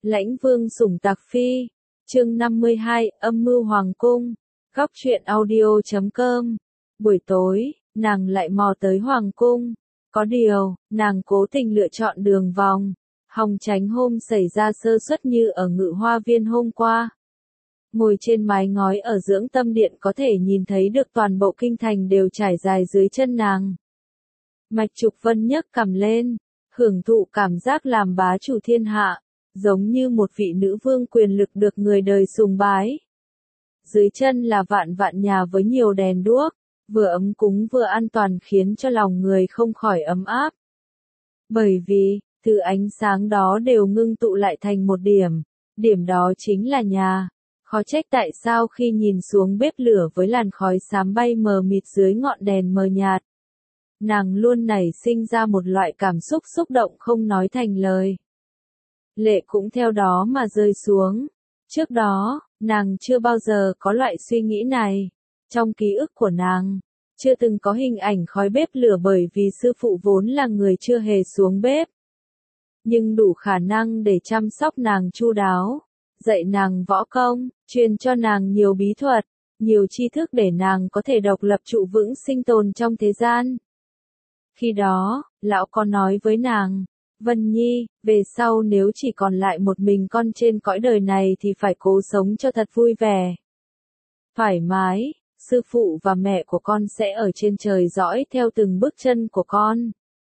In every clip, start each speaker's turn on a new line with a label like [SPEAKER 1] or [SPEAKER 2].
[SPEAKER 1] Lãnh Vương sủng Tặc Phi, chương 52, âm mưu hoàng cung, góc truyện audio.com. Buổi tối, nàng lại mò tới hoàng cung. Có điều, nàng cố tình lựa chọn đường vòng, hòng tránh hôm xảy ra sơ suất như ở Ngự Hoa Viên hôm qua. Ngồi trên mái ngói ở Dưỡng Tâm Điện có thể nhìn thấy được toàn bộ kinh thành đều trải dài dưới chân nàng. Mạch Trục Vân nhấc cằm lên, hưởng thụ cảm giác làm bá chủ thiên hạ, giống như một vị nữ vương quyền lực được người đời sùng bái. Dưới chân là vạn vạn nhà với nhiều đèn đuốc, vừa ấm cúng vừa an toàn khiến cho lòng người không khỏi ấm áp. Bởi vì, thứ ánh sáng đó đều ngưng tụ lại thành một điểm đó chính là nhà. Khó trách tại sao khi nhìn xuống bếp lửa với làn khói xám bay mờ mịt dưới ngọn đèn mờ nhạt, nàng luôn nảy sinh ra một loại cảm xúc xúc động không nói thành lời. Lệ cũng theo đó mà rơi xuống. Trước đó, nàng chưa bao giờ có loại suy nghĩ này. Trong ký ức của nàng, chưa từng có hình ảnh khói bếp lửa bởi vì sư phụ vốn là người chưa hề xuống bếp. Nhưng đủ khả năng để chăm sóc nàng chu đáo, dạy nàng võ công, truyền cho nàng nhiều bí thuật, nhiều tri thức để nàng có thể độc lập trụ vững sinh tồn trong thế gian. Khi đó, lão có nói với nàng, Vân Nhi, về sau nếu chỉ còn lại một mình con trên cõi đời này thì phải cố sống cho thật vui vẻ, thoải mái, sư phụ và mẹ của con sẽ ở trên trời dõi theo từng bước chân của con.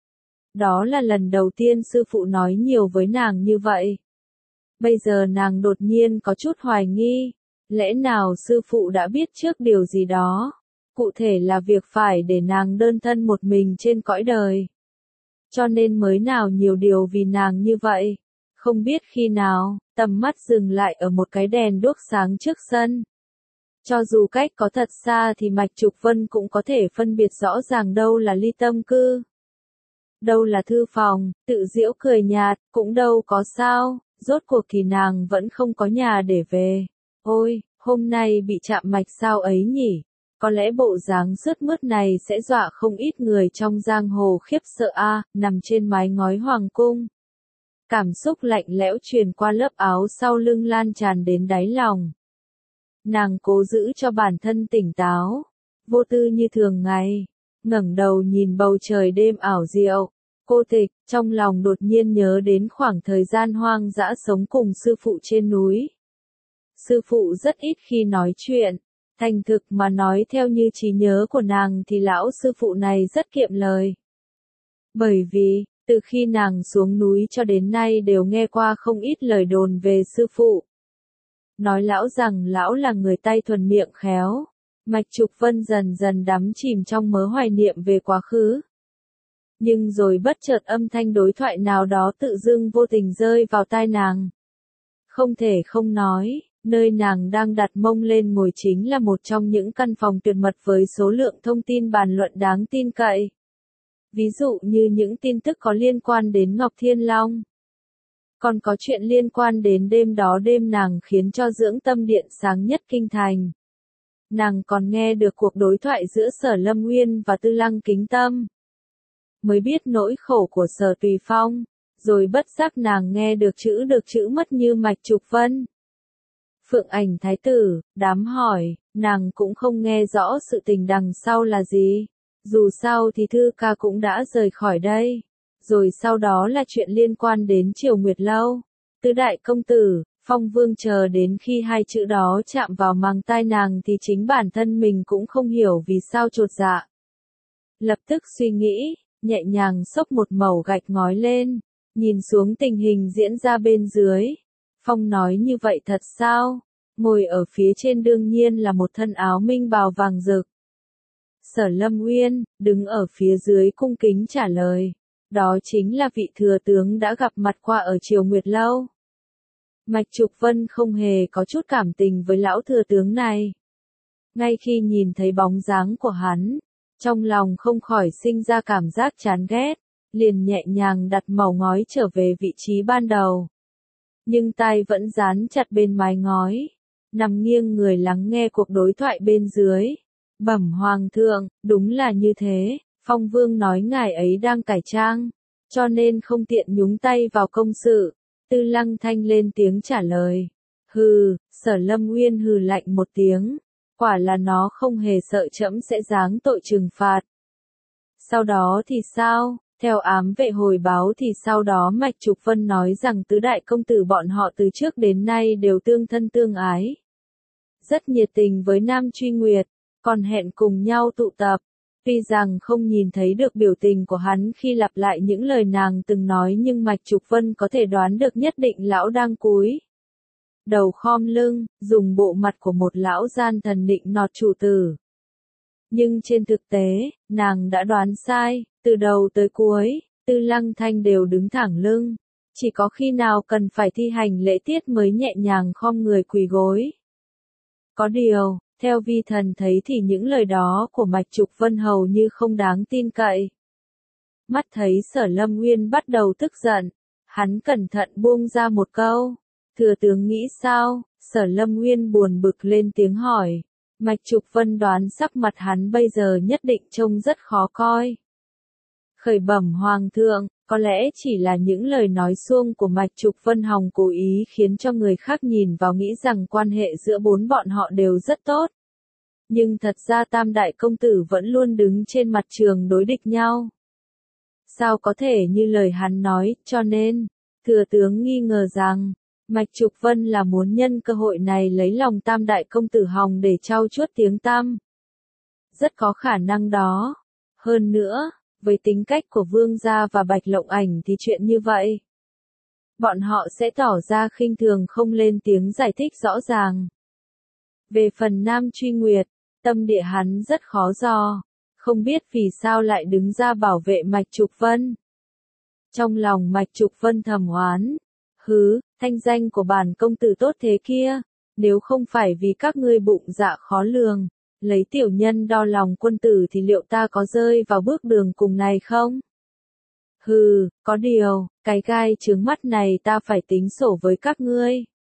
[SPEAKER 1] Đó là lần đầu tiên sư phụ nói nhiều với nàng như vậy. Bây giờ nàng đột nhiên có chút hoài nghi, lẽ nào sư phụ đã biết trước điều gì đó, cụ thể là việc phải để nàng đơn thân một mình trên cõi đời. Cho nên mới nào nhiều điều vì nàng như vậy. Không biết khi nào, tầm mắt dừng lại ở một cái đèn đuốc sáng trước sân. Cho dù cách có thật xa thì Mạch Trục Vân cũng có thể phân biệt rõ ràng đâu là ly tâm cư, đâu là thư phòng, tự giễu cười nhạt, cũng đâu có sao, rốt cuộc thì nàng vẫn không có nhà để về. Ôi, hôm nay bị chạm mạch sao ấy nhỉ? Có lẽ bộ dáng sướt mướt này sẽ dọa không ít người trong giang hồ khiếp sợ a. Nằm trên mái ngói hoàng cung. Cảm xúc lạnh lẽo truyền qua lớp áo sau lưng lan tràn đến đáy lòng. Nàng cố giữ cho bản thân tỉnh táo, vô tư như thường ngày, ngẩng đầu nhìn bầu trời đêm ảo diệu, cô tịch, trong lòng đột nhiên nhớ đến khoảng thời gian hoang dã sống cùng sư phụ trên núi. Sư phụ rất ít khi nói chuyện. Thành thực mà nói theo như trí nhớ của nàng thì lão sư phụ này rất kiệm lời. Bởi vì, từ khi nàng xuống núi cho đến nay đều nghe qua không ít lời đồn về sư phụ. Nói lão rằng lão là người tay thuần miệng khéo. Mạch Trục Vân dần dần đắm chìm trong mớ hoài niệm về quá khứ. Nhưng rồi bất chợt âm thanh đối thoại nào đó tự dưng vô tình rơi vào tai nàng. Không thể không nói. Nơi nàng đang đặt mông lên ngồi chính là một trong những căn phòng tuyệt mật với số lượng thông tin bàn luận đáng tin cậy. Ví dụ như những tin tức có liên quan đến Ngọc Thiên Long. Còn có chuyện liên quan đến đêm đó đêm nàng khiến cho Dưỡng Tâm Điện sáng nhất kinh thành. Nàng còn nghe được cuộc đối thoại giữa Sở Lâm Uyên và Tư Lăng Kính Tâm. Mới biết nỗi khổ của Sở Tùy Phong, rồi bất giác nàng nghe được chữ mất như Mạch Trục Vân. Phượng Ảnh Thái tử, đám hỏi, nàng cũng không nghe rõ sự tình đằng sau là gì. Dù sao thì Thư ca cũng đã rời khỏi đây. Rồi sau đó là chuyện liên quan đến Triều Nguyệt Lâu. Tứ đại công tử, Phong Vương chờ đến khi hai chữ đó chạm vào màng tai nàng thì chính bản thân mình cũng không hiểu vì sao chột dạ. Lập tức suy nghĩ, nhẹ nhàng xốc một mẩu gạch ngói lên, nhìn xuống tình hình diễn ra bên dưới. Phong nói như vậy thật sao? Ngồi ở phía trên đương nhiên là một thân áo minh bào vàng rực. Sở Lâm Uyên, đứng ở phía dưới cung kính trả lời. Đó chính là vị thừa tướng đã gặp mặt qua ở Triều Nguyệt Lâu. Mạch Trục Vân không hề có chút cảm tình với lão thừa tướng này. Ngay khi nhìn thấy bóng dáng của hắn, trong lòng không khỏi sinh ra cảm giác chán ghét, liền nhẹ nhàng đặt mẩu ngói trở về vị trí ban đầu. Nhưng tai vẫn dán chặt bên mái ngói, nằm nghiêng người lắng nghe cuộc đối thoại bên dưới. Bẩm Hoàng thượng, đúng là như thế, Phong Vương nói ngài ấy đang cải trang, cho nên không tiện nhúng tay vào công sự. Tư Lăng Thanh lên tiếng trả lời. Hừ, Sở Lâm Uyên hừ lạnh một tiếng. Quả là nó không hề sợ trẫm sẽ giáng tội trừng phạt. Sau đó thì sao? Theo ám vệ hồi báo thì sau đó Mạch Trục Vân nói rằng tứ đại công tử bọn họ từ trước đến nay đều tương thân tương ái. Rất nhiệt tình với Nam Truy Nguyệt, còn hẹn cùng nhau tụ tập. Tuy rằng không nhìn thấy được biểu tình của hắn khi lặp lại những lời nàng từng nói nhưng Mạch Trục Vân có thể đoán được nhất định lão đang cúi đầu khom lưng, dùng bộ mặt của một lão gian thần nịnh nọt chủ tử. Nhưng trên thực tế, nàng đã đoán sai, từ đầu tới cuối, Tư Lăng Thanh đều đứng thẳng lưng. Chỉ có khi nào cần phải thi hành lễ tiết mới nhẹ nhàng khom người quỳ gối. Có điều, theo vi thần thấy thì những lời đó của Mạch Trục Vân hầu như không đáng tin cậy. Mắt thấy Sở Lâm Uyên bắt đầu tức giận, hắn cẩn thận buông ra một câu. Thừa tướng nghĩ sao? Sở Lâm Uyên buồn bực lên tiếng hỏi. Mạch Trục Vân đoán sắc mặt hắn bây giờ nhất định trông rất khó coi. Khởi bẩm Hoàng thượng, có lẽ chỉ là những lời nói suông của Mạch Trục Vân hòng cố ý khiến cho người khác nhìn vào nghĩ rằng quan hệ giữa bốn bọn họ đều rất tốt. Nhưng thật ra tam đại công tử vẫn luôn đứng trên mặt trường đối địch nhau. Sao có thể như lời hắn nói, cho nên, thừa tướng nghi ngờ rằng, Mạch Trục Vân là muốn nhân cơ hội này lấy lòng tam đại công tử hòng để trau chuốt tiếng tăm. Rất có khả năng đó. Hơn nữa, với tính cách của Vương gia và Bạch Lộng Ảnh thì chuyện như vậy. Bọn họ sẽ tỏ ra khinh thường không lên tiếng giải thích rõ ràng. Về phần Nam Truy Nguyệt, tâm địa hắn rất khó dò. Không biết vì sao lại đứng ra bảo vệ Mạch Trục Vân. Trong lòng Mạch Trục Vân thầm oán. Hứ, thanh danh của bản công tử tốt thế kia, nếu không phải vì các ngươi bụng dạ khó lường, lấy tiểu nhân đo lòng quân tử thì liệu ta có rơi vào bước đường cùng này không? Hừ, có điều, cái gai trướng mắt này ta phải tính sổ với các ngươi.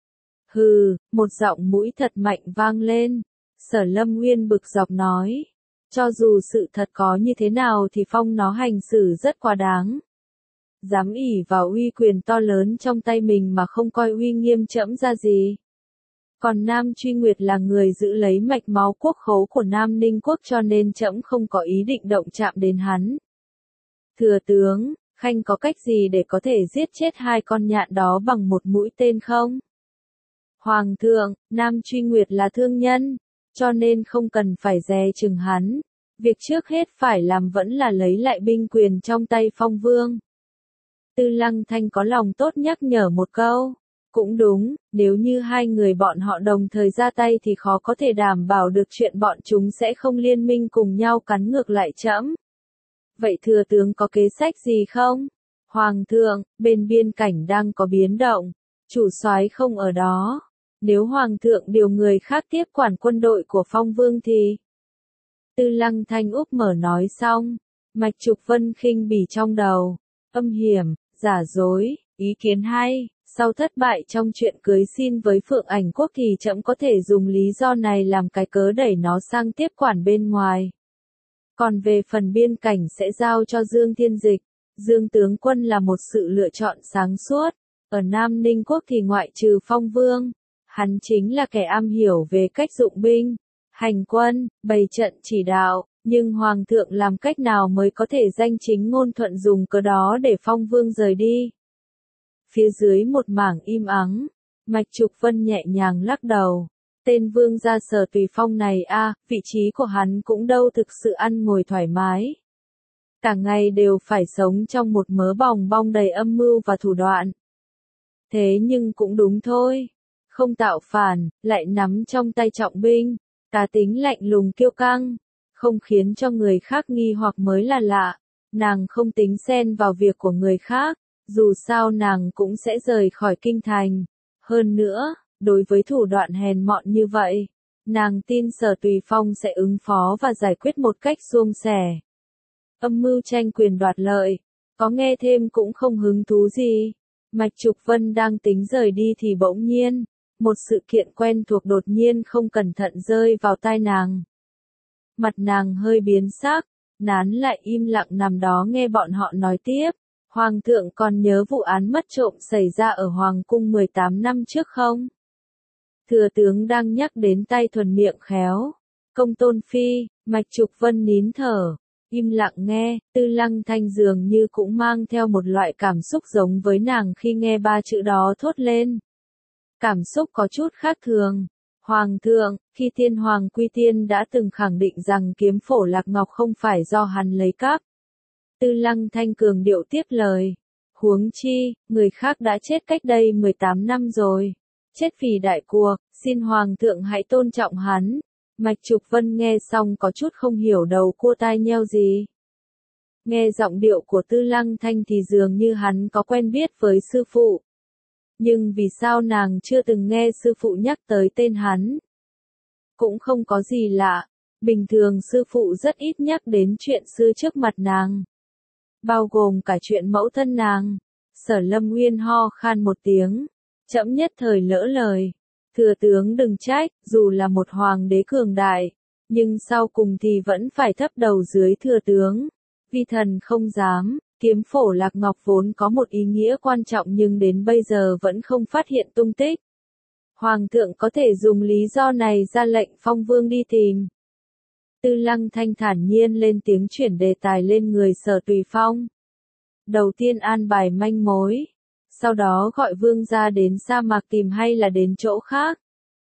[SPEAKER 1] Hừ, một giọng mũi thật mạnh vang lên, Sở Lâm Uyên bực dọc nói, cho dù sự thật có như thế nào thì phong nó hành xử rất quá đáng. Dám ỷ vào uy quyền to lớn trong tay mình mà không coi uy nghiêm trẫm ra gì. Còn Nam Truy Nguyệt là người giữ lấy mạch máu quốc khố của Nam Ninh quốc cho nên trẫm không có ý định động chạm đến hắn. Thừa tướng, Khanh có cách gì để có thể giết chết hai con nhạn đó bằng một mũi tên không? Hoàng thượng, Nam Truy Nguyệt là thương nhân, cho nên không cần phải dè chừng hắn. Việc trước hết phải làm vẫn là lấy lại binh quyền trong tay Phong Vương. Tư Lăng Thanh có lòng tốt nhắc nhở một câu. Cũng đúng, nếu như hai người bọn họ đồng thời ra tay thì khó có thể đảm bảo được chuyện bọn chúng sẽ không liên minh cùng nhau cắn ngược lại trẫm. Vậy thừa tướng có kế sách gì không? Hoàng thượng, bên biên cảnh đang có biến động, chủ soái không ở đó. Nếu Hoàng thượng điều người khác tiếp quản quân đội của Phong Vương thì... Tư Lăng Thanh úp mở nói xong, Mạch Trục Vân khinh bỉ trong đầu, âm hiểm, giả dối, ý kiến hay, sau thất bại trong chuyện cưới xin với Phượng Ảnh Quốc thì trẫm có thể dùng lý do này làm cái cớ đẩy nó sang tiếp quản bên ngoài. Còn về phần biên cảnh sẽ giao cho Dương Thiên Dịch, Dương tướng quân là một sự lựa chọn sáng suốt, ở Nam Ninh Quốc thì ngoại trừ Phong Vương, hắn chính là kẻ am hiểu về cách dụng binh, hành quân, bày trận chỉ đạo. Nhưng Hoàng thượng làm cách nào mới có thể danh chính ngôn thuận dùng cớ đó để Phong Vương rời đi? Phía dưới một mảng im ắng, Mạch Trục Vân nhẹ nhàng lắc đầu. Tên Vương gia Sở Tùy Phong này vị trí của hắn cũng đâu thực sự ăn ngồi thoải mái. Cả ngày đều phải sống trong một mớ bòng bong đầy âm mưu và thủ đoạn. Thế nhưng cũng đúng thôi. Không tạo phản, lại nắm trong tay trọng binh, cá tính lạnh lùng kiêu căng. Không khiến cho người khác nghi hoặc mới là lạ. Nàng không tính xen vào việc của người khác, dù sao nàng cũng sẽ rời khỏi kinh thành. Hơn nữa, đối với thủ đoạn hèn mọn như vậy, nàng tin Sở Tùy Phong sẽ ứng phó và giải quyết một cách suôn sẻ. Âm mưu tranh quyền đoạt lợi, có nghe thêm cũng không hứng thú gì. Mạch Trục Vân đang tính rời đi thì bỗng nhiên, một sự kiện quen thuộc đột nhiên không cẩn thận rơi vào tai nàng. Mặt nàng hơi biến sắc, nán lại im lặng nằm đó nghe bọn họ nói tiếp. Hoàng thượng còn nhớ vụ án mất trộm xảy ra ở Hoàng cung 18 năm trước không? Thừa tướng đang nhắc đến tay thuần miệng khéo. Công tôn phi, Mạch Trục Vân nín thở, im lặng nghe, Tư Lăng Thanh dường như cũng mang theo một loại cảm xúc giống với nàng khi nghe ba chữ đó thốt lên. Cảm xúc có chút khác thường. Hoàng thượng, khi tiên hoàng quy tiên đã từng khẳng định rằng kiếm phổ lạc ngọc không phải do hắn lấy cắp. Tư Lăng Thanh cường điệu tiếp lời. Huống chi, người khác đã chết cách đây 18 năm rồi. Chết vì đại cuộc, xin hoàng thượng hãy tôn trọng hắn. Mạch Trục Vân nghe xong có chút không hiểu đầu cua tai nheo gì. Nghe giọng điệu của Tư Lăng Thanh thì dường như hắn có quen biết với sư phụ. Nhưng vì sao nàng chưa từng nghe sư phụ nhắc tới tên hắn? Cũng không có gì lạ, bình thường sư phụ rất ít nhắc đến chuyện xưa trước mặt nàng. Bao gồm cả chuyện mẫu thân nàng. Sở Lâm Nguyên ho khan một tiếng, trẫm nhất thời lỡ lời. Thừa tướng đừng trách, dù là một hoàng đế cường đại, nhưng sau cùng thì vẫn phải thấp đầu dưới thừa tướng. Vi thần không dám, kiếm phổ lạc ngọc vốn có một ý nghĩa quan trọng nhưng đến bây giờ vẫn không phát hiện tung tích. Hoàng thượng có thể dùng lý do này ra lệnh phong vương đi tìm. Tư Lăng Thanh thản nhiên lên tiếng chuyển đề tài lên người Sở Tùy Phong. Đầu tiên an bài manh mối, sau đó gọi vương gia đến sa mạc tìm hay là đến chỗ khác.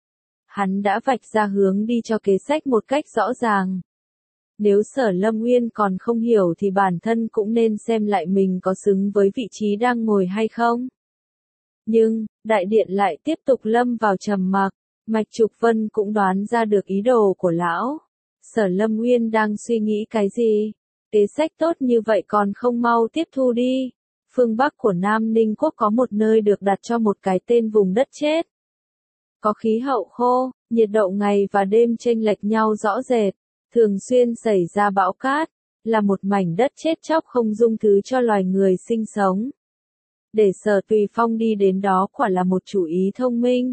[SPEAKER 1] Hắn đã vạch ra hướng đi cho kế sách một cách rõ ràng. Nếu Sở Lâm Nguyên còn không hiểu thì bản thân cũng nên xem lại mình có xứng với vị trí đang ngồi hay không. Nhưng, đại điện lại tiếp tục lâm vào trầm mặc. Mạch Trục Vân cũng đoán ra được ý đồ của lão. Sở Lâm Nguyên đang suy nghĩ cái gì? Kế sách tốt như vậy còn không mau tiếp thu đi. Phương Bắc của Nam Ninh Quốc có một nơi được đặt cho một cái tên vùng đất chết. Có khí hậu khô, nhiệt độ ngày và đêm chênh lệch nhau rõ rệt, thường xuyên xảy ra bão cát, là một mảnh đất chết chóc không dung thứ cho loài người sinh sống. Để Sở Tùy Phong đi đến đó quả là một chủ ý thông minh.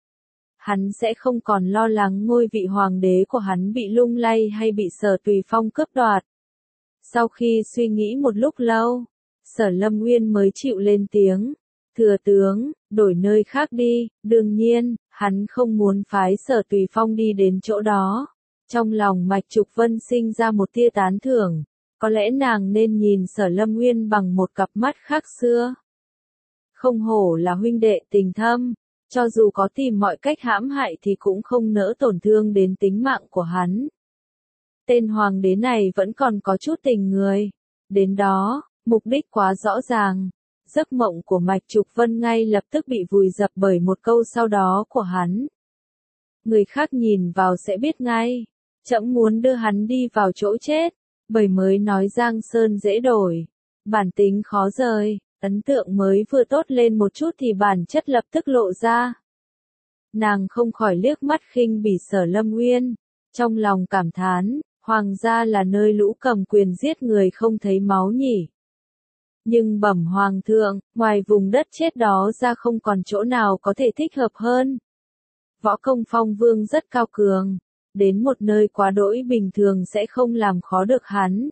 [SPEAKER 1] Hắn sẽ không còn lo lắng ngôi vị hoàng đế của hắn bị lung lay hay bị Sở Tùy Phong cướp đoạt. Sau khi suy nghĩ một lúc lâu, Sở Lâm Nguyên mới chịu lên tiếng. Thừa tướng, đổi nơi khác đi, đương nhiên, hắn không muốn phái Sở Tùy Phong đi đến chỗ đó. Trong lòng Mạch Trục Vân sinh ra một tia tán thưởng, có lẽ nàng nên nhìn Sở Lâm Nguyên bằng một cặp mắt khác xưa. Không hổ là huynh đệ tình thâm, cho dù có tìm mọi cách hãm hại thì cũng không nỡ tổn thương đến tính mạng của hắn. Tên hoàng đế này vẫn còn có chút tình người. Đến đó, mục đích quá rõ ràng. Giấc mộng của Mạch Trục Vân ngay lập tức bị vùi dập bởi một câu sau đó của hắn. Người khác nhìn vào sẽ biết ngay. Trẫm muốn đưa hắn đi vào chỗ chết, bởi mới nói Giang Sơn dễ đổi, bản tính khó rời, ấn tượng mới vừa tốt lên một chút thì bản chất lập tức lộ ra. Nàng không khỏi liếc mắt khinh bỉ Sở Lâm Nguyên, trong lòng cảm thán, hoàng gia là nơi lũ cầm quyền giết người không thấy máu nhỉ. Nhưng bẩm hoàng thượng, ngoài vùng đất chết đó ra không còn chỗ nào có thể thích hợp hơn. Võ công Phong Vương rất cao cường, đến một nơi quá đỗi bình thường sẽ không làm khó được hắn.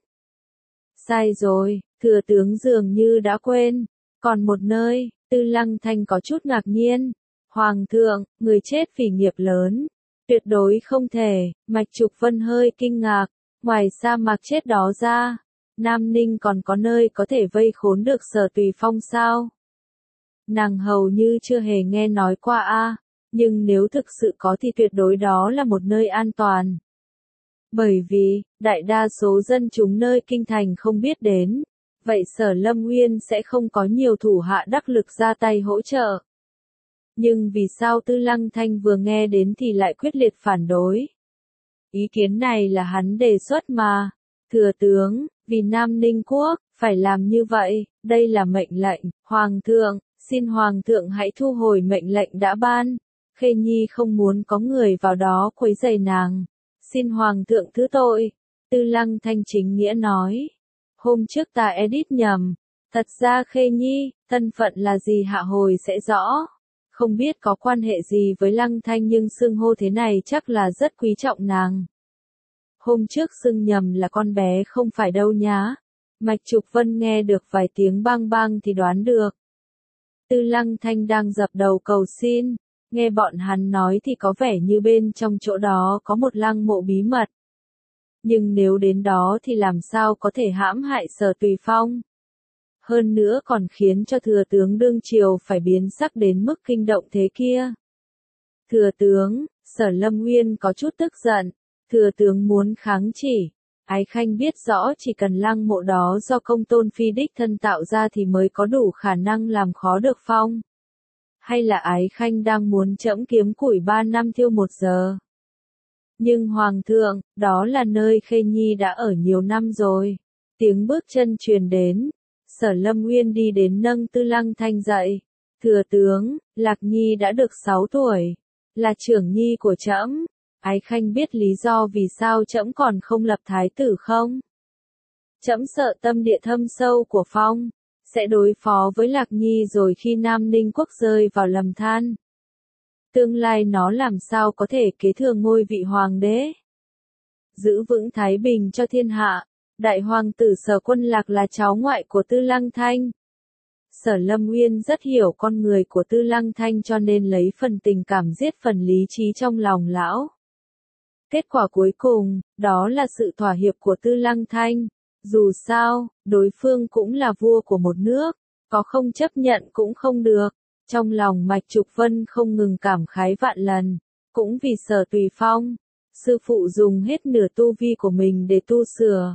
[SPEAKER 1] Sai rồi, thừa tướng dường như đã quên, còn một nơi. Tư Lăng Thanh có chút ngạc nhiên. Hoàng thượng, người chết vì nghiệp lớn, tuyệt đối không thể. Mạch Trục Vân hơi kinh ngạc, ngoài sa mạc chết đó ra, Nam Ninh còn có nơi có thể vây khốn được Sở Tùy Phong sao? Nàng hầu như chưa hề nghe nói qua a, nhưng nếu thực sự có thì tuyệt đối đó là một nơi an toàn. Bởi vì, đại đa số dân chúng nơi kinh thành không biết đến, vậy Sở Lâm Nguyên sẽ không có nhiều thủ hạ đắc lực ra tay hỗ trợ. Nhưng vì sao Tư Lăng Thanh vừa nghe đến thì lại quyết liệt phản đối? Ý kiến này là hắn đề xuất mà. Thừa tướng, vì Nam Ninh Quốc, phải làm như vậy, đây là mệnh lệnh. Hoàng thượng, xin Hoàng thượng hãy thu hồi mệnh lệnh đã ban. Khê Nhi không muốn có người vào đó quấy rầy nàng. Xin Hoàng thượng thứ tội. Tư Lăng Thanh chính nghĩa nói. Hôm trước ta edit nhầm. Thật ra Khê Nhi, thân phận là gì hạ hồi sẽ rõ. Không biết có quan hệ gì với Lăng Thanh nhưng xưng hô thế này chắc là rất quý trọng nàng. Hôm trước xưng nhầm là con bé không phải đâu nhá. Mạch Trục Vân nghe được vài tiếng bang bang thì đoán được. Tư Lăng Thanh đang dập đầu cầu xin, nghe bọn hắn nói thì có vẻ như bên trong chỗ đó có một lăng mộ bí mật. Nhưng nếu đến đó thì làm sao có thể hãm hại Sở Tùy Phong? Hơn nữa còn khiến cho thừa tướng đương triều phải biến sắc đến mức kinh động thế kia. Thừa tướng, Sở Lâm Nguyên có chút tức giận, thừa tướng muốn kháng chỉ. Ái Khanh biết rõ chỉ cần lăng mộ đó do Công Tôn Phi đích thân tạo ra thì mới có đủ khả năng làm khó được Phong. Hay là Ái Khanh đang muốn trẫm kiếm củi 3 năm thiêu 1 giờ? Nhưng Hoàng thượng, đó là nơi Khê Nhi đã ở nhiều năm rồi. Tiếng bước chân truyền đến, Sở Lâm Nguyên đi đến nâng Tư Lăng Thanh dậy. Thừa tướng, Lạc Nhi đã được 6 tuổi, là trưởng nhi của trẫm. Ái Khanh biết lý do vì sao trẫm còn không lập thái tử không? Trẫm sợ tâm địa thâm sâu của Phong sẽ đối phó với Lạc Nhi rồi khi Nam Ninh quốc rơi vào lầm than. Tương lai nó làm sao có thể kế thừa ngôi vị hoàng đế? Giữ vững thái bình cho thiên hạ, đại hoàng tử Sở Quân Lạc là cháu ngoại của Tư Lăng Thanh. Sở Lâm Nguyên rất hiểu con người của Tư Lăng Thanh cho nên lấy phần tình cảm giết phần lý trí trong lòng lão. Kết quả cuối cùng, đó là sự thỏa hiệp của Tư Lăng Thanh. Dù sao, đối phương cũng là vua của một nước, có không chấp nhận cũng không được. Trong lòng Mạch Trục Vân không ngừng cảm khái vạn lần, cũng vì Sở Tùy Phong, sư phụ dùng hết nửa tu vi của mình để tu sửa.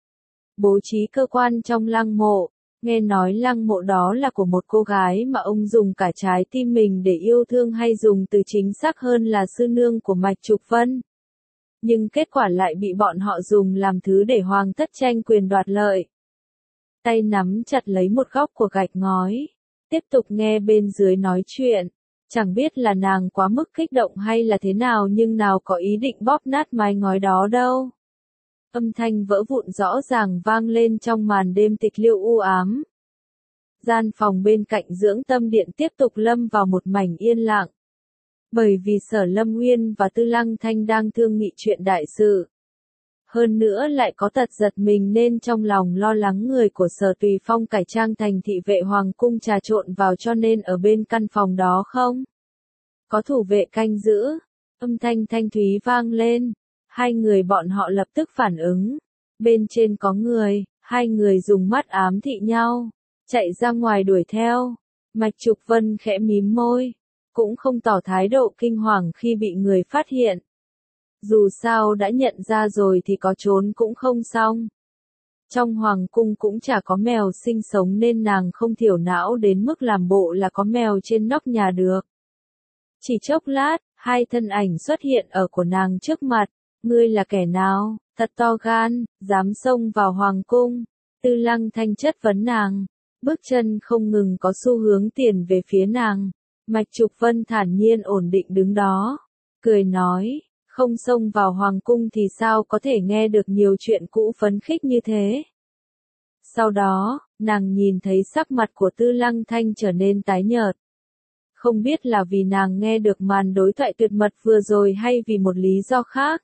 [SPEAKER 1] Bố trí cơ quan trong lăng mộ, nghe nói lăng mộ đó là của một cô gái mà ông dùng cả trái tim mình để yêu thương hay dùng từ chính xác hơn là sư nương của Mạch Trục Vân. Nhưng kết quả lại bị bọn họ dùng làm thứ để hoàng thất tranh quyền đoạt lợi. Tay nắm chặt lấy một góc của gạch ngói, tiếp tục nghe bên dưới nói chuyện. Chẳng biết là nàng quá mức kích động hay là thế nào nhưng nào có ý định bóp nát mái ngói đó đâu. Âm thanh vỡ vụn rõ ràng vang lên trong màn đêm tịch liêu u ám. Gian phòng bên cạnh dưỡng tâm điện tiếp tục lâm vào một mảnh yên lặng. Bởi vì Sở Lâm Nguyên và Tư Lăng Thanh đang thương nghị chuyện đại sự. Hơn nữa lại có tật giật mình nên trong lòng lo lắng người của Sở Tùy Phong cải trang thành thị vệ hoàng cung trà trộn vào cho nên ở bên căn phòng đó không? Có thủ vệ canh giữ, âm thanh thanh thúy vang lên, hai người bọn họ lập tức phản ứng. Bên trên có người, hai người dùng mắt ám thị nhau, chạy ra ngoài đuổi theo. Mạch Trục Vân khẽ mím môi, cũng không tỏ thái độ kinh hoàng khi bị người phát hiện. Dù sao đã nhận ra rồi thì có trốn cũng không xong. Trong hoàng cung cũng chả có mèo sinh sống nên nàng không thiểu não đến mức làm bộ là có mèo trên nóc nhà được. Chỉ chốc lát, hai thân ảnh xuất hiện ở của nàng trước mặt. Ngươi là kẻ nào, thật to gan, dám xông vào hoàng cung. Tư Lăng Thanh chất vấn nàng, bước chân không ngừng có xu hướng tiền về phía nàng. Mạch Trục Vân thản nhiên ổn định đứng đó, cười nói, không xông vào hoàng cung thì sao có thể nghe được nhiều chuyện cũ phấn khích như thế. Sau đó, nàng nhìn thấy sắc mặt của Tư Lăng Thanh trở nên tái nhợt. Không biết là vì nàng nghe được màn đối thoại tuyệt mật vừa rồi hay vì một lý do khác.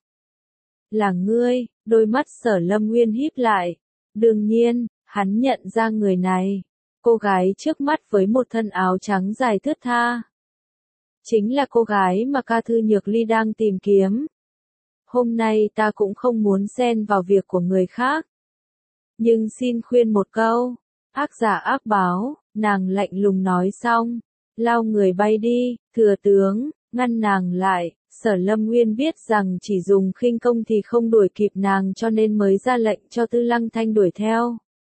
[SPEAKER 1] Là ngươi, đôi mắt Sở Lâm Nguyên híp lại. Đương nhiên, hắn nhận ra người này. Cô gái trước mắt với một thân áo trắng dài thướt tha. Chính là cô gái mà Ca Thư Nhược Ly đang tìm kiếm. Hôm nay ta cũng không muốn xen vào việc của người khác. Nhưng xin khuyên một câu, ác giả ác báo, nàng lạnh lùng nói xong. Lao người bay đi, thừa tướng, ngăn nàng lại. Sở Lâm Nguyên biết rằng chỉ dùng khinh công thì không đuổi kịp nàng cho nên mới ra lệnh cho Tư Lăng Thanh đuổi theo.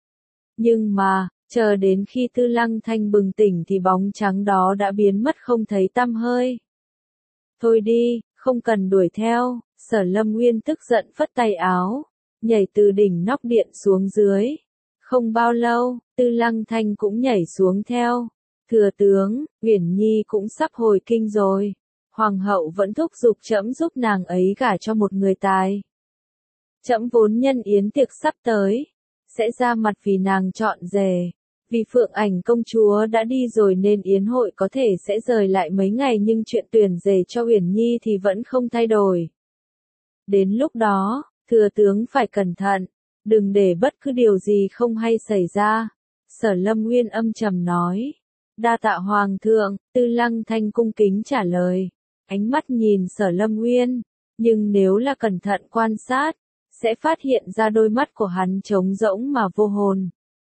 [SPEAKER 1] Nhưng mà, chờ đến khi Tư Lăng Thanh bừng tỉnh thì bóng trắng đó đã biến mất không thấy tăm hơi. Thôi đi, không cần đuổi theo, Sở Lâm Nguyên tức giận phất tay áo, nhảy từ đỉnh nóc điện xuống dưới. Không bao lâu, Tư Lăng Thanh cũng nhảy xuống theo. Thừa tướng, Uyển Nhi cũng sắp hồi kinh rồi. Hoàng hậu vẫn thúc giục trẫm giúp nàng ấy gả cho một người tài. Trẫm vốn nhân yến tiệc sắp tới, sẽ ra mặt vì nàng chọn rể. Vì Phượng Ảnh công chúa đã đi rồi nên yến hội có thể sẽ rời lại mấy ngày nhưng chuyện tuyển rể cho Uyển Nhi thì vẫn không thay đổi. Đến lúc đó, thừa tướng phải cẩn thận, đừng để bất cứ điều gì không hay xảy ra. Sở Lâm Nguyên âm trầm nói. Đa tạ Hoàng thượng, Tư Lăng Thanh cung kính trả lời. Ánh mắt nhìn Sở Lâm Nguyên, nhưng nếu là cẩn thận quan sát, sẽ phát hiện ra đôi mắt của hắn trống rỗng mà vô hồn.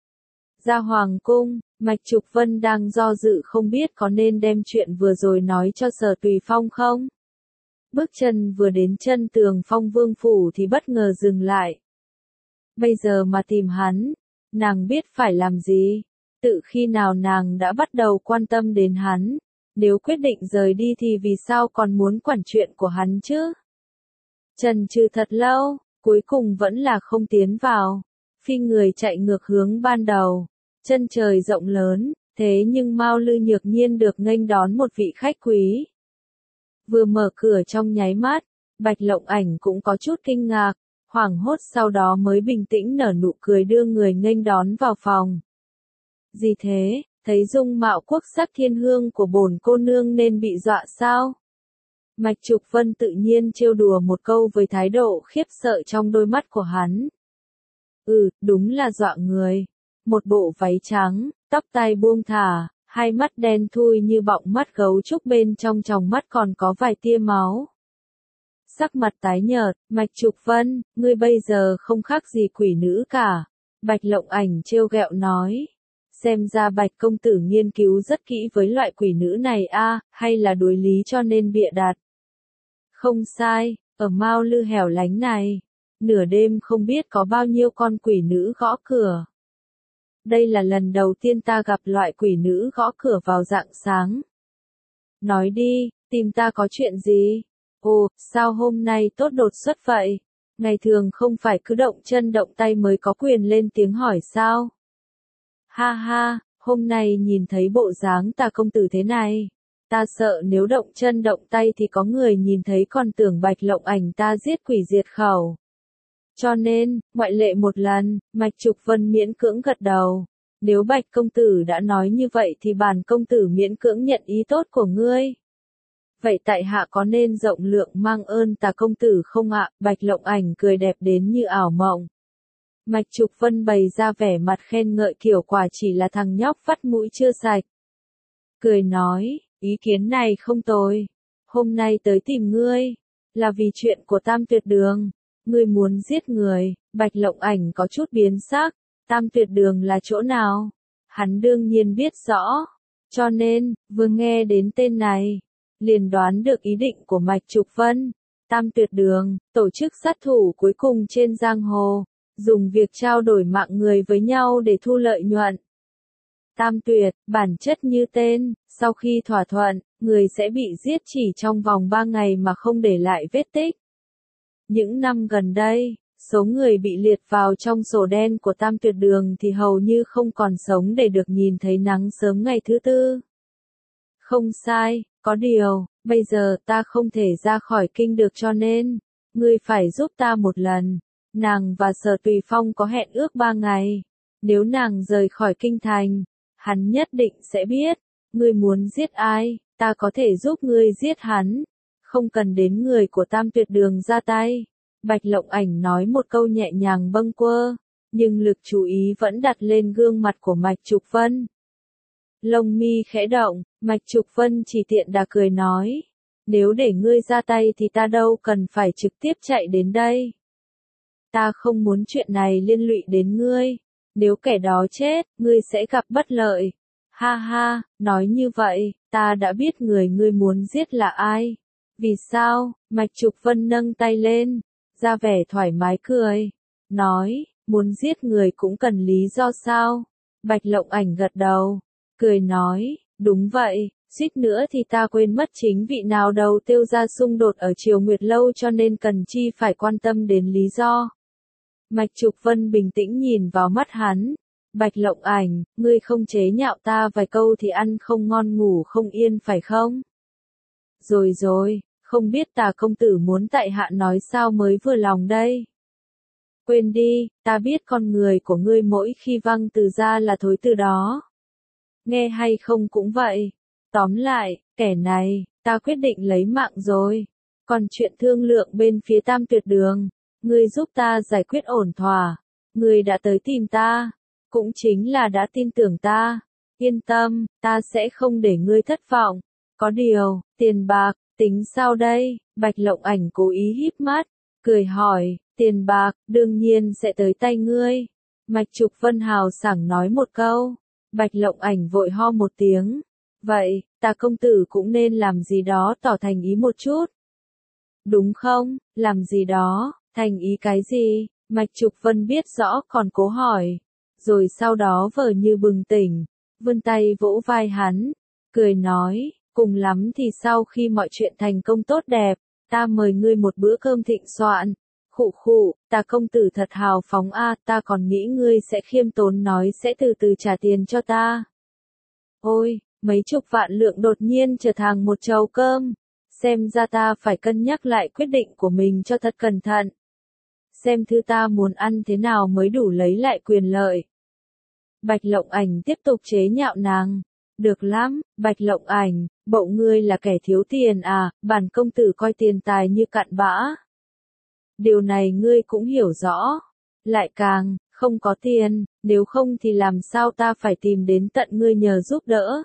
[SPEAKER 1] Ra Hoàng cung, Mạch Trục Vân đang do dự không biết có nên đem chuyện vừa rồi nói cho Sở Tùy Phong không. Bước chân vừa đến chân tường Phong Vương phủ thì bất ngờ dừng lại. Bây giờ mà tìm hắn, nàng biết phải làm gì. Tự khi nào nàng đã bắt đầu quan tâm đến hắn, nếu quyết định rời đi thì vì sao còn muốn quản chuyện của hắn chứ? Chần chừ thật lâu, cuối cùng vẫn là không tiến vào. Phi người chạy ngược hướng ban đầu. Chân trời rộng lớn, thế nhưng Mao Lư Nhược Nhiên được nghênh đón một vị khách quý. Vừa mở cửa trong nháy mắt, Bạch Lộng Ảnh cũng có chút kinh ngạc, hoảng hốt sau đó mới bình tĩnh nở nụ cười đưa người nghênh đón vào phòng. Gì thế, thấy dung mạo quốc sắc thiên hương của bổn cô nương nên bị dọa sao? Mạch Trục Vân tự nhiên trêu đùa một câu với thái độ khiếp sợ trong đôi mắt của hắn. Đúng là dọa người. Một bộ váy trắng, tóc tai buông thả, hai mắt đen thui như bọng mắt gấu trúc bên trong tròng mắt còn có vài tia máu. Sắc mặt tái nhợt, Mạch Trục Vân, ngươi bây giờ không khác gì quỷ nữ cả. Bạch Lộng Ảnh trêu ghẹo nói. Xem ra Bạch công tử nghiên cứu rất kỹ với loại quỷ nữ này hay là đối lý cho nên bịa đặt. Không sai, ở Mao Lư hẻo lánh này, nửa đêm không biết có bao nhiêu con quỷ nữ gõ cửa. Đây là lần đầu tiên ta gặp loại quỷ nữ gõ cửa vào rạng sáng. Nói đi, tìm ta có chuyện gì? Ồ, sao hôm nay tốt đột xuất vậy? Ngày thường không phải cứ động chân động tay mới có quyền lên tiếng hỏi sao? Ha ha, hôm nay nhìn thấy bộ dáng ta công tử thế này. Ta sợ nếu động chân động tay thì có người nhìn thấy còn tưởng Bạch Lộng Ảnh ta giết quỷ diệt khẩu. Cho nên, ngoại lệ một lần, Mạch Trục Vân miễn cưỡng gật đầu. Nếu Bạch công tử đã nói như vậy thì bản công tử miễn cưỡng nhận ý tốt của ngươi. Vậy tại hạ có nên rộng lượng mang ơn tà công tử không ạ? Bạch Lộng Ảnh cười đẹp đến như ảo mộng. Mạch Trục Vân bày ra vẻ mặt khen ngợi kiểu quả chỉ là thằng nhóc vắt mũi chưa sạch. Cười nói, ý kiến này không tồi. Hôm nay tới tìm ngươi, là vì chuyện của Tam Tuyệt Đường. Ngươi muốn giết người, Bạch Lộng Ảnh có chút biến sắc. Tam Tuyệt Đường là chỗ nào? Hắn đương nhiên biết rõ. Cho nên, vừa nghe đến tên này, liền đoán được ý định của Mạch Trục Vân. Tam Tuyệt Đường, tổ chức sát thủ cuối cùng trên giang hồ, dùng việc trao đổi mạng người với nhau để thu lợi nhuận. Tam Tuyệt, bản chất như tên, sau khi thỏa thuận, người sẽ bị giết chỉ trong vòng 3 ngày mà không để lại vết tích. Những năm gần đây, số người bị liệt vào trong sổ đen của Tam Tuyệt Đường thì hầu như không còn sống để được nhìn thấy nắng sớm ngày thứ tư. Không sai, có điều, bây giờ ta không thể ra khỏi kinh được cho nên, ngươi phải giúp ta một lần. Nàng và Sở Tùy Phong có hẹn ước 3 ngày. Nếu nàng rời khỏi kinh thành, hắn nhất định sẽ biết. Ngươi muốn giết ai, ta có thể giúp ngươi giết hắn. Không cần đến người của Tam Tuyệt Đường ra tay. Bạch Lộng Ảnh nói một câu nhẹ nhàng bâng quơ, nhưng lực chú ý vẫn đặt lên gương mặt của Mạch Trục Vân. Lông mi khẽ động, Mạch Trục Vân chỉ tiện đà cười nói. Nếu để ngươi ra tay thì ta đâu cần phải trực tiếp chạy đến đây. Ta không muốn chuyện này liên lụy đến ngươi. Nếu kẻ đó chết, ngươi sẽ gặp bất lợi. Ha ha, nói như vậy, ta đã biết người ngươi muốn giết là ai. Vì sao? Mạch Trục Vân nâng tay lên, ra vẻ thoải mái cười. Nói, muốn giết người cũng cần lý do sao? Bạch Lộng Ảnh gật đầu, cười nói, đúng vậy, suýt nữa thì ta quên mất chính vị nào đầu tiêu ra xung đột ở Triều Nguyệt Lâu cho nên cần chi phải quan tâm đến lý do. Mạch Trục Vân bình tĩnh nhìn vào mắt hắn. Bạch Lộng Ảnh, ngươi không chế nhạo ta vài câu thì ăn không ngon ngủ không yên phải không? Rồi, không biết Tà công tử muốn tại hạ nói sao mới vừa lòng đây. Quên đi, ta biết con người của ngươi mỗi khi văng từ ra là thối từ đó. Nghe hay không cũng vậy. Tóm lại, kẻ này, ta quyết định lấy mạng rồi. Còn chuyện thương lượng bên phía Tam Tuyệt Đường, ngươi giúp ta giải quyết ổn thỏa. ngươi đã tới tìm ta, cũng chính là đã tin tưởng ta. Yên tâm, ta sẽ không để ngươi thất vọng. Có điều, tiền bạc, tính sao đây? Bạch Lộng Ảnh cố ý híp mắt, cười hỏi, tiền bạc, đương nhiên sẽ tới tay ngươi. Mạch Trục Vân hào sảng nói một câu. Bạch Lộng Ảnh vội ho một tiếng. Vậy, ta công tử cũng nên làm gì đó tỏ thành ý một chút. Đúng không, làm gì đó, thành ý cái gì? Mạch Trục Vân biết rõ còn cố hỏi. Rồi sau đó vờ như bừng tỉnh, vươn tay vỗ vai hắn, cười nói, cùng lắm thì sau khi mọi chuyện thành công tốt đẹp, ta mời ngươi một bữa cơm thịnh soạn. Khụ khụ, ta công tử thật hào phóng a, ta còn nghĩ ngươi sẽ khiêm tốn nói sẽ từ từ trả tiền cho ta. Ôi, mấy chục vạn lượng đột nhiên trở thành một chầu cơm, xem ra ta phải cân nhắc lại quyết định của mình cho thật cẩn thận. Xem thứ ta muốn ăn thế nào mới đủ lấy lại quyền lợi. Bạch Lộng Ảnh tiếp tục chế nhạo nàng. Được lắm, Bạch Lộng Ảnh, bộ ngươi là kẻ thiếu tiền à, bản công tử coi tiền tài như cặn bã. Điều này ngươi cũng hiểu rõ. Lại càng, không có tiền, nếu không thì làm sao ta phải tìm đến tận ngươi nhờ giúp đỡ.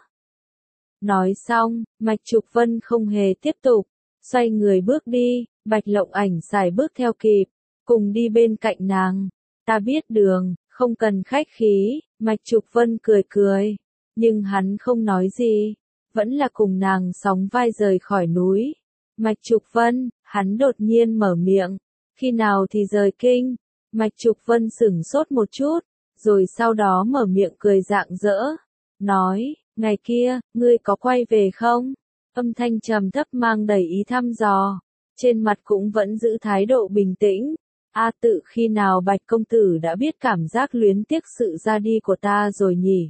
[SPEAKER 1] Nói xong, Mạch Trục Vân không hề tiếp tục, xoay người bước đi, Bạch Lộng Ảnh sải bước theo kịp, cùng đi bên cạnh nàng. Ta biết đường, không cần khách khí, Mạch Trục Vân cười cười, nhưng hắn không nói gì, vẫn là cùng nàng sóng vai rời khỏi núi. Mạch Trục Vân, hắn đột nhiên mở miệng, khi nào thì rời kinh? Mạch Trục Vân sửng sốt một chút, rồi sau đó mở miệng cười rạng rỡ, nói, ngày kia, ngươi có quay về không? Âm thanh trầm thấp mang đầy ý thăm dò, trên mặt cũng vẫn giữ thái độ bình tĩnh. A tự khi nào Bạch công tử đã biết cảm giác luyến tiếc sự ra đi của ta rồi nhỉ?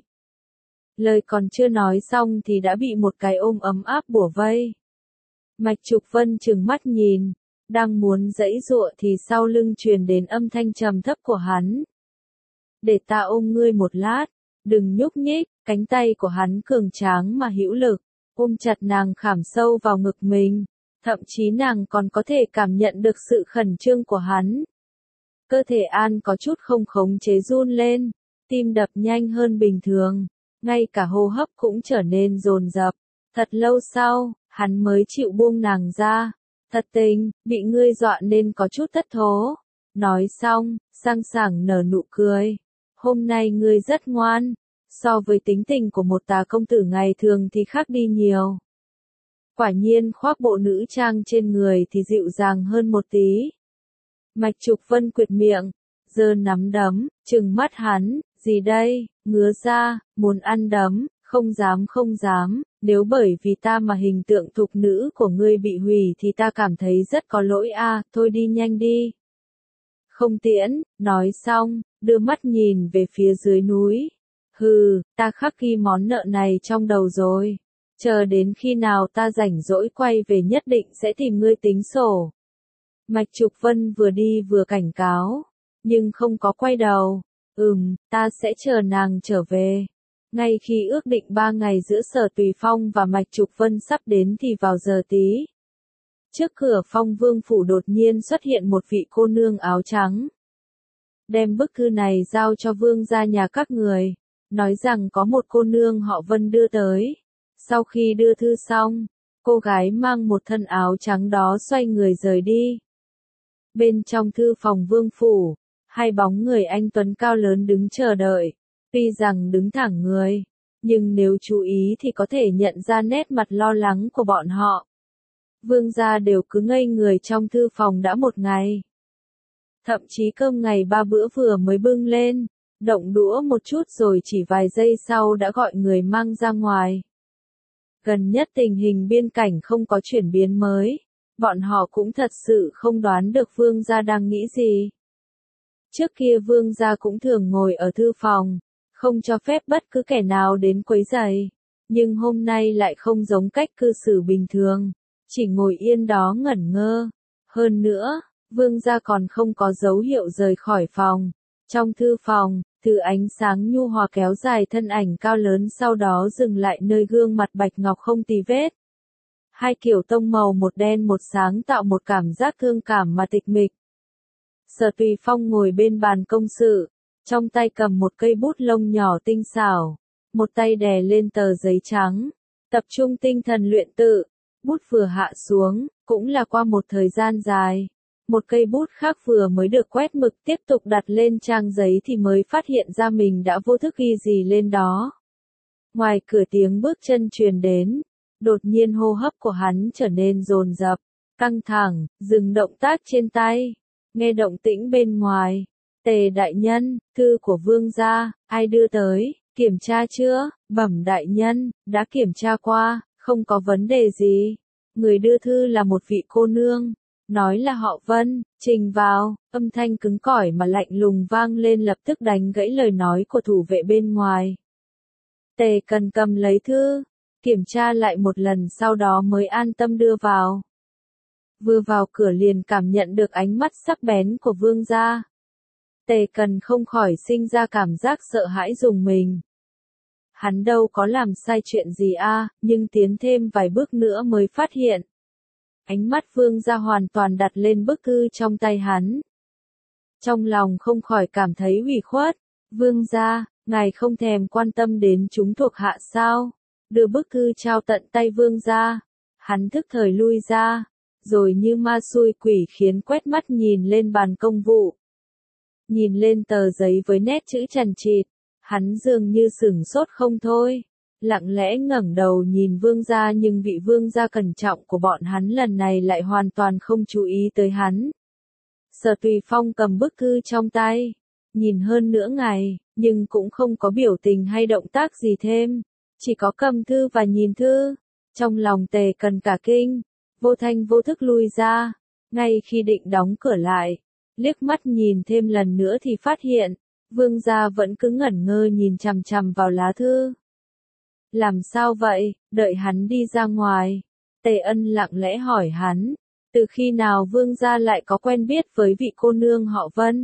[SPEAKER 1] Lời còn chưa nói xong thì đã bị một cái ôm ấm áp bủa vây. Mạch Trục Vân trừng mắt nhìn, đang muốn giãy giụa thì sau lưng truyền đến âm thanh trầm thấp của hắn. Để ta ôm ngươi một lát, đừng nhúc nhích, cánh tay của hắn cường tráng mà hữu lực, ôm chặt nàng khảm sâu vào ngực mình, thậm chí nàng còn có thể cảm nhận được sự khẩn trương của hắn. Cơ thể An có chút không khống chế run lên, tim đập nhanh hơn bình thường, ngay cả hô hấp cũng trở nên dồn dập. Thật lâu sau, hắn mới chịu buông nàng ra. Thật tình, bị ngươi dọa nên có chút thất thố. Nói xong, sang sảng nở nụ cười. Hôm nay ngươi rất ngoan, so với tính tình của một tà công tử ngày thường thì khác đi nhiều. Quả nhiên khoác bộ nữ trang trên người thì dịu dàng hơn một tí. Mạch Trục Vân quệt miệng, giơ nắm đấm, trừng mắt hắn, gì đây, ngứa ra, muốn ăn đấm, không dám không dám, nếu bởi vì ta mà hình tượng thục nữ của ngươi bị hủy thì ta cảm thấy rất có lỗi a, thôi đi nhanh đi. Không tiễn, nói xong, đưa mắt nhìn về phía dưới núi. Hừ, ta khắc ghi món nợ này trong đầu rồi. Chờ đến khi nào ta rảnh rỗi quay về nhất định sẽ tìm ngươi tính sổ. Mạch Trục Vân vừa đi vừa cảnh cáo, nhưng không có quay đầu. Ta sẽ chờ nàng trở về. Ngay khi ước định 3 ngày giữa Sở Tùy Phong và Mạch Trục Vân sắp đến thì vào giờ tí. Trước cửa Phong Vương phủ đột nhiên xuất hiện một vị cô nương áo trắng. Đem bức thư này giao cho vương gia nhà các người, nói rằng có một cô nương họ Vân đưa tới. Sau khi đưa thư xong, cô gái mang một thân áo trắng đó xoay người rời đi. Bên trong thư phòng vương phủ, hai bóng người anh tuấn cao lớn đứng chờ đợi. Tuy rằng đứng thẳng người, nhưng nếu chú ý thì có thể nhận ra nét mặt lo lắng của bọn họ. Vương gia đều cứ ngây người trong thư phòng đã một ngày. Thậm chí cơm ngày 3 bữa vừa mới bưng lên, động đũa một chút rồi chỉ vài giây sau đã gọi người mang ra ngoài. Gần nhất tình hình biên cảnh không có chuyển biến mới, bọn họ cũng thật sự không đoán được vương gia đang nghĩ gì. Trước kia vương gia cũng thường ngồi ở thư phòng, không cho phép bất cứ kẻ nào đến quấy rầy, nhưng hôm nay lại không giống cách cư xử bình thường, chỉ ngồi yên đó ngẩn ngơ. Hơn nữa, vương gia còn không có dấu hiệu rời khỏi phòng. Trong thư phòng, thứ ánh sáng nhu hòa kéo dài thân ảnh cao lớn sau đó dừng lại nơi gương mặt bạch ngọc không tì vết. Hai kiểu tông màu một đen một sáng tạo một cảm giác thương cảm mà tịch mịch. Sở Tùy Phong ngồi bên bàn công sự, trong tay cầm một cây bút lông nhỏ tinh xảo, một tay đè lên tờ giấy trắng, tập trung tinh thần luyện tự. Bút vừa hạ xuống, cũng là qua một thời gian dài. Một cây bút khác vừa mới được quét mực tiếp tục đặt lên trang giấy thì mới phát hiện ra mình đã vô thức ghi gì lên đó. Ngoài cửa tiếng bước chân truyền đến, đột nhiên hô hấp của hắn trở nên dồn dập, căng thẳng, dừng động tác trên tay. Nghe động tĩnh bên ngoài, Tề đại nhân, thư của vương gia, ai đưa tới, kiểm tra chưa? Bẩm đại nhân, đã kiểm tra qua, không có vấn đề gì. Người đưa thư là một vị cô nương, nói là họ Vân, trình vào, âm thanh cứng cỏi mà lạnh lùng vang lên lập tức đánh gãy lời nói của thủ vệ bên ngoài. Tề Cần cầm lấy thư, kiểm tra lại một lần sau đó mới an tâm đưa vào. Vừa vào cửa liền cảm nhận được ánh mắt sắc bén của vương gia. Tề Cần không khỏi sinh ra cảm giác sợ hãi rùng mình. Hắn đâu có làm sai chuyện gì nhưng tiến thêm vài bước nữa mới phát hiện. Ánh mắt vương gia hoàn toàn đặt lên bức thư trong tay hắn. Trong lòng không khỏi cảm thấy ủy khuất. Vương gia, ngài không thèm quan tâm đến chúng thuộc hạ sao? Đưa bức thư trao tận tay vương gia. Hắn thức thời lui ra, rồi như ma xui quỷ khiến quét mắt nhìn lên bàn công vụ. Nhìn lên tờ giấy với nét chữ chằng chịt, hắn dường như sửng sốt không thôi. Lặng lẽ ngẩng đầu nhìn vương gia nhưng vị vương gia cẩn trọng của bọn hắn lần này lại hoàn toàn không chú ý tới hắn. Sở Tùy Phong cầm bức thư trong tay, nhìn hơn nửa ngày, nhưng cũng không có biểu tình hay động tác gì thêm, chỉ có cầm thư và nhìn thư. Trong lòng Tề Cần cả kinh, vô thanh vô thức lui ra, ngay khi định đóng cửa lại, liếc mắt nhìn thêm lần nữa thì phát hiện, vương gia vẫn cứ ngẩn ngơ nhìn chằm chằm vào lá thư. Làm sao vậy? Đợi hắn đi ra ngoài, Tề Ân lặng lẽ hỏi hắn, từ khi nào vương gia lại có quen biết với vị cô nương họ Vân?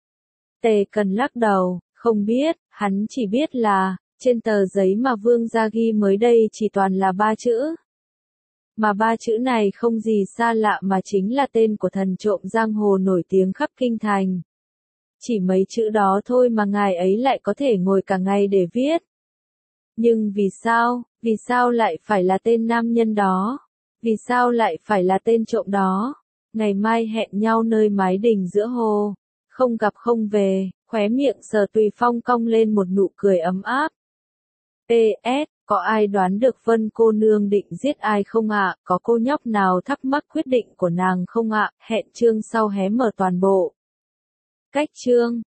[SPEAKER 1] Tề Cần lắc đầu, không biết, hắn chỉ biết là, trên tờ giấy mà vương gia ghi mới đây chỉ toàn là 3 chữ. Mà 3 chữ này không gì xa lạ mà chính là tên của thần trộm giang hồ nổi tiếng khắp kinh thành. Chỉ mấy chữ đó thôi mà ngài ấy lại có thể ngồi cả ngày để viết. Nhưng vì sao lại phải là tên nam nhân đó? Vì sao lại phải là tên trộm đó? Ngày mai hẹn nhau nơi mái đình giữa hồ, không gặp không về, khóe miệng Sở Tùy Phong cong lên một nụ cười ấm áp. PS, có ai đoán được Vân cô nương định giết ai không ạ? Có cô nhóc nào thắc mắc quyết định của nàng không ạ? Hẹn chương sau hé mở toàn bộ. Cách chương